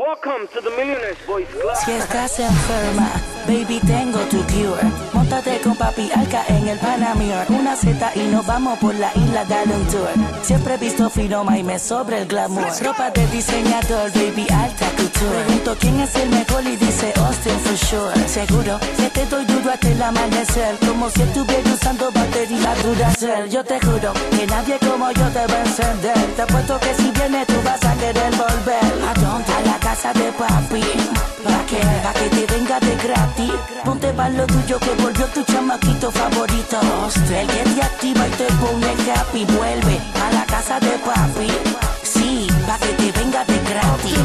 Welcome to the Millionaires Boys Club. Si estás enferma, baby, tengo tu cure. Móntate con papi Alca en el Panamir. Una Z y nos vamos por la isla, dale un tour. Siempre he visto Finoma y me sobra el glamour. Ropa de diseñador, baby, alta couture. Pregunto quién es el mejor y dice Austin for sure. Seguro que te doy duro hasta el amanecer, como si estuviera usando batería Duracell. Yo te juro que nadie como yo te va a encender. Te apuesto que si vienes tú vas a querer volver. ¿A dónde? A la casa de papi. Pa' que te venga de gratis. Ponte pa' lo tuyo que volvió tu chamaquito favorito. El que te activa y te pone happy. Vuelve a la casa de papi. Sí, pa' que te venga de gratis.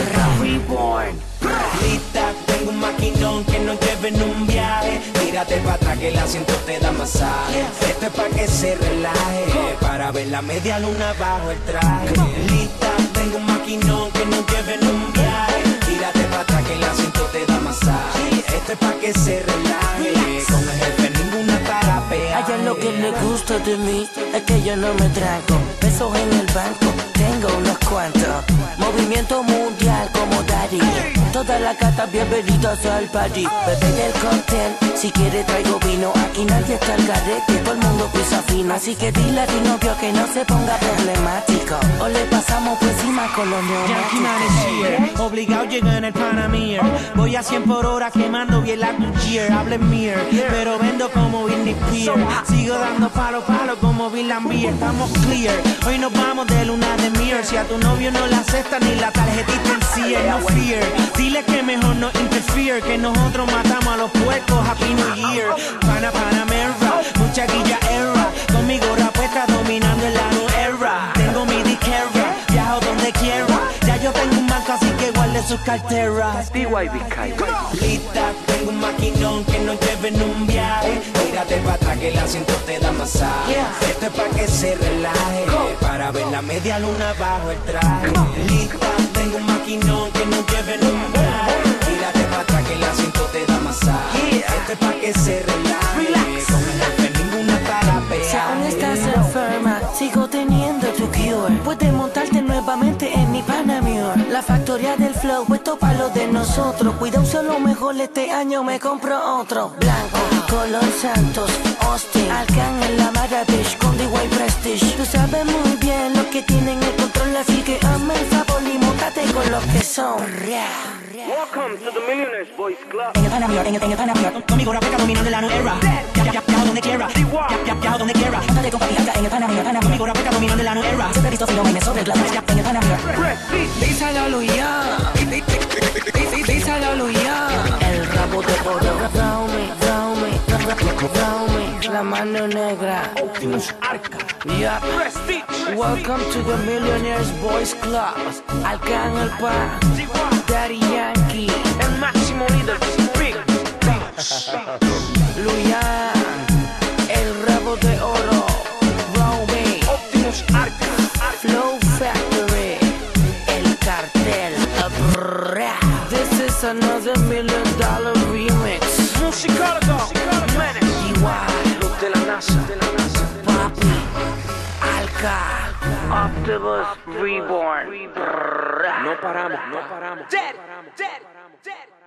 Reborn. Lista, tengo un maquinón que nos lleve en un viaje. Tírate para atrás que el asiento te da masaje. Esto es pa' que se relaje, para ver la media luna bajo el traje. Lista, tengo un maquinón que nos lleve en un viaje. Tírate para atrás que el asiento te da masaje. Esto es pa' que se relaje, con el jefe ninguna tarapea. A ella lo que le gusta de mí es que yo no me tranco. Pesos en el banco, tengo unos cuantos. Movimiento mundial como Daddy. Todas las gatas bienvenidas al party. Bebé del cóctel, si quiere traigo vino. Aquí nadie está al garete, todo el mundo pisa fino. Así que dile a tu novio que no se ponga problemático, o le pasamos por encima con los neumáticos. Obligado llega en el Panamir. Voy a 100 por hora quemando bien la Goodyear. Hable mir, pero vendo como Britney Spears. Sigo dando palo como Bill Lambier. Estamos clear, hoy nos vamos de luna de mier. Si a tu novio no la acepta ni la tarjetita en sí, no fear. Dile que mejor no interfere, que nosotros matamos a los puercos. Happy New Year. Panamera, mucha guilla era. Con mi gorra puesta dominando en la nueva era. Tengo mi disquera, viajo donde quiera. Ya yo tengo un banco así que guarde sus carteras. Lista, tengo un maquinón que nos lleve en un viaje. Tírate para atrás que el asiento te da masaje. Esto es pa' que se relaje, para ver la media luna bajo el traje. Lista, tengo un maquinón que nos lleve en un viaje. Tírate para atrás que el asiento te da masaje. Esto es pa' que se relaje, con el jefe ninguna tarapea. Si aún estás enferma, sigo teniendo tu cure. Puedes montarte nuevamente en mi Panamir. La factoría del flow, puesto para lo de nosotros. Cuida, usa lo mejor, este año me compro otro. Blanco, color Santos, Austin, Alcan en la Maravish, con D.Y. Prestige. Tú sabes muy bien lo que tienen el control, así que hazme el favor y móntate con los que son. Welcome to the Millionaires Boys Club. En el Panamir, con mi gorra peca dominando en la nueva era. Viajo donde quiera, viajo donde quiera. Móntate con papi Alca en el Panamir. Con mi gorra peca dominando en la nueva era. Siempre he visto Finoma y me sobra el glamour. En el Panamir. Díselo, Luya. Díselo, Luya. El rabo de oro. Round me, la mano negra. Optimus Arca. Yeah. Welcome to the Millionaires Boys Club. Alca en el pa, Daddy Yankee, El máximo líder, Big. Luyan, el rabo de oro. Round me, Optimus Arca. Flow Factory, el cartel. This is another $1 million remix. Musicólogo, Menes. Los de la NASA. Papi, Alca, Optimus Reborn. No paramos. Dead.